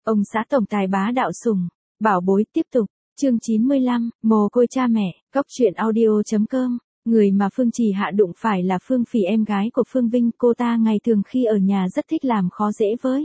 Ông xã tổng tài bá đạo sủng, bảo bối tiếp tục, chương 95, mồ côi cha mẹ, góc truyện audio.com. Người mà Phương Trì Hạ đụng phải là Phương Phỉ, em gái của Phương Vinh, cô ta ngày thường khi ở nhà rất thích làm khó dễ với.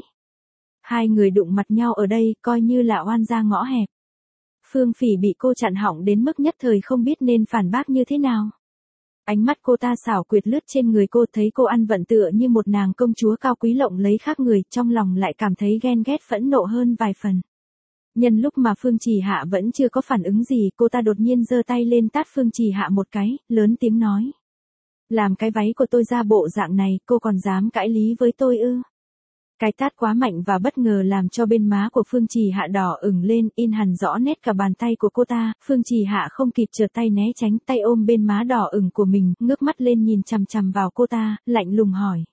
Hai người đụng mặt nhau ở đây coi như là oan gia ngõ hẹp. Phương Phỉ bị cô chặn họng đến mức nhất thời không biết nên phản bác như thế nào. Ánh mắt cô ta xảo quyệt lướt trên người cô, thấy cô ăn vận tựa như một nàng công chúa cao quý lộng lấy khác người, trong lòng lại cảm thấy ghen ghét phẫn nộ hơn vài phần. Nhân lúc mà Phương Trì Hạ vẫn chưa có phản ứng gì, cô ta đột nhiên giơ tay lên tát Phương Trì Hạ một cái, lớn tiếng nói. Làm cái váy của tôi ra bộ dạng này, cô còn dám cãi lý với tôi ư? Cái tát quá mạnh và bất ngờ làm cho bên má của Phương Trì Hạ đỏ ửng lên, in hẳn rõ nét cả bàn tay của cô ta. Phương Trì Hạ không kịp trượt tay né tránh, tay ôm bên má đỏ ửng của mình, ngước mắt lên nhìn chằm chằm vào cô ta, lạnh lùng hỏi.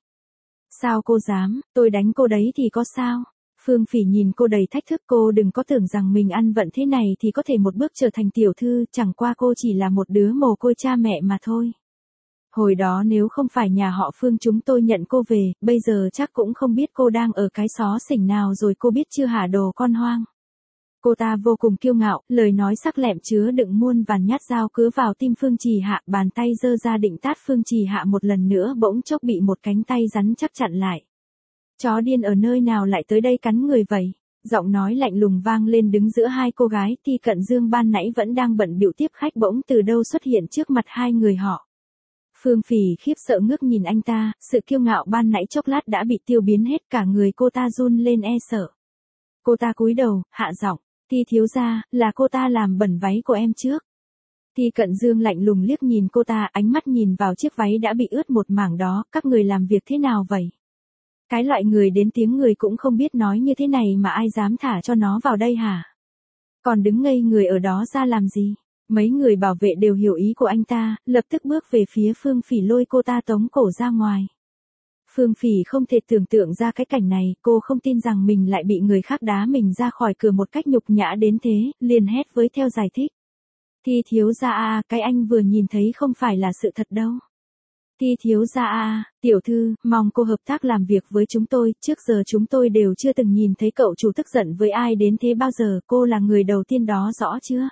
Sao cô dám, tôi đánh cô đấy thì có sao? Phương Phỉ nhìn cô đầy thách thức, cô đừng có tưởng rằng mình ăn vận thế này thì có thể một bước trở thành tiểu thư, chẳng qua cô chỉ là một đứa mồ côi cha mẹ mà thôi. Hồi đó nếu không phải nhà họ Phương chúng tôi nhận cô về, bây giờ chắc cũng không biết cô đang ở cái xó xỉnh nào rồi, cô biết chưa hả đồ con hoang. Cô ta vô cùng kiêu ngạo, lời nói sắc lẹm chứa đựng muôn vàn nhát dao cứa vào tim Phương Trì Hạ, bàn tay giơ ra định tát Phương Trì Hạ một lần nữa, bỗng chốc bị một cánh tay rắn chắc chặn lại. Chó điên ở nơi nào lại tới đây cắn người vậy? Giọng nói lạnh lùng vang lên đứng giữa hai cô gái. Ti Cận Dương ban nãy vẫn đang bận bịu tiếp khách bỗng từ đâu xuất hiện trước mặt hai người họ. Phương Phỉ khiếp sợ ngước nhìn anh ta, sự kiêu ngạo ban nãy chốc lát đã bị tiêu biến hết, cả người cô ta run lên e sợ. Cô ta cúi đầu, hạ giọng, Ti thiếu gia, là cô ta làm bẩn váy của em trước. Ti Cận Dương lạnh lùng liếc nhìn cô ta, ánh mắt nhìn vào chiếc váy đã bị ướt một mảng đó, các người làm việc thế nào vậy? Cái loại người đến tiếng người cũng không biết nói như thế này mà ai dám thả cho nó vào đây hả? Còn đứng ngây người ở đó ra làm gì? Mấy người bảo vệ đều hiểu ý của anh ta, lập tức bước về phía Phương Phỉ lôi cô ta tống cổ ra ngoài. Phương Phỉ không thể tưởng tượng ra cái cảnh này, cô không tin rằng mình lại bị người khác đá mình ra khỏi cửa một cách nhục nhã đến thế, liền hét với theo giải thích. Ti thiếu gia à, cái anh vừa nhìn thấy không phải là sự thật đâu. Ti thiếu gia à, tiểu thư, mong cô hợp tác làm việc với chúng tôi, trước giờ chúng tôi đều chưa từng nhìn thấy cậu chủ tức giận với ai đến thế bao giờ, cô là người đầu tiên đó rõ chưa?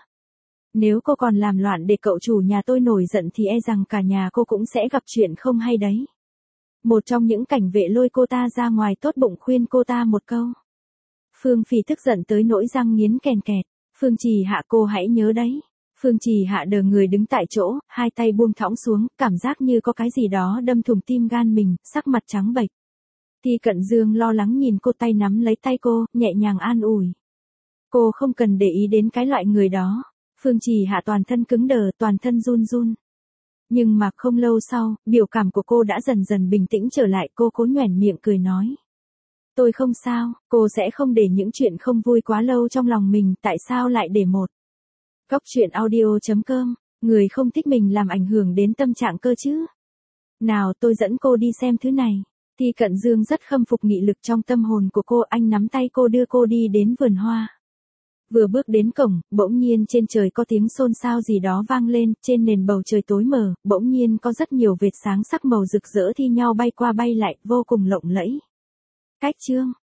Nếu cô còn làm loạn để cậu chủ nhà tôi nổi giận thì e rằng cả nhà cô cũng sẽ gặp chuyện không hay đấy. Một trong những cảnh vệ lôi cô ta ra ngoài, tốt bụng khuyên cô ta một câu. Phương Phỉ tức giận tới nỗi răng nghiến kèn kẹt. Phương Trì Hạ, cô hãy nhớ đấy. Phương Trì Hạ đờ người đứng tại chỗ, hai tay buông thõng xuống, cảm giác như có cái gì đó đâm thủng tim gan mình, sắc mặt trắng bệch. Ti Cận Dương lo lắng nhìn cô, tay nắm lấy tay cô, nhẹ nhàng an ủi. Cô không cần để ý đến cái loại người đó. Phương Trì Hạ toàn thân cứng đờ, toàn thân run run. Nhưng mà không lâu sau, biểu cảm của cô đã dần dần bình tĩnh trở lại, cô cố nhoẻn miệng cười nói. Tôi không sao, cô sẽ không để những chuyện không vui quá lâu trong lòng mình, tại sao lại để một. Góc truyện audio.com, người không thích mình làm ảnh hưởng đến tâm trạng cơ chứ. Nào tôi dẫn cô đi xem thứ này. Ti Cận Dương rất khâm phục nghị lực trong tâm hồn của cô, anh nắm tay cô đưa cô đi đến vườn hoa. Vừa bước đến cổng, bỗng nhiên trên trời có tiếng xôn xao gì đó vang lên, trên nền bầu trời tối mờ, bỗng nhiên có rất nhiều vệt sáng sắc màu rực rỡ thi nhau bay qua bay lại, vô cùng lộng lẫy. Cách chương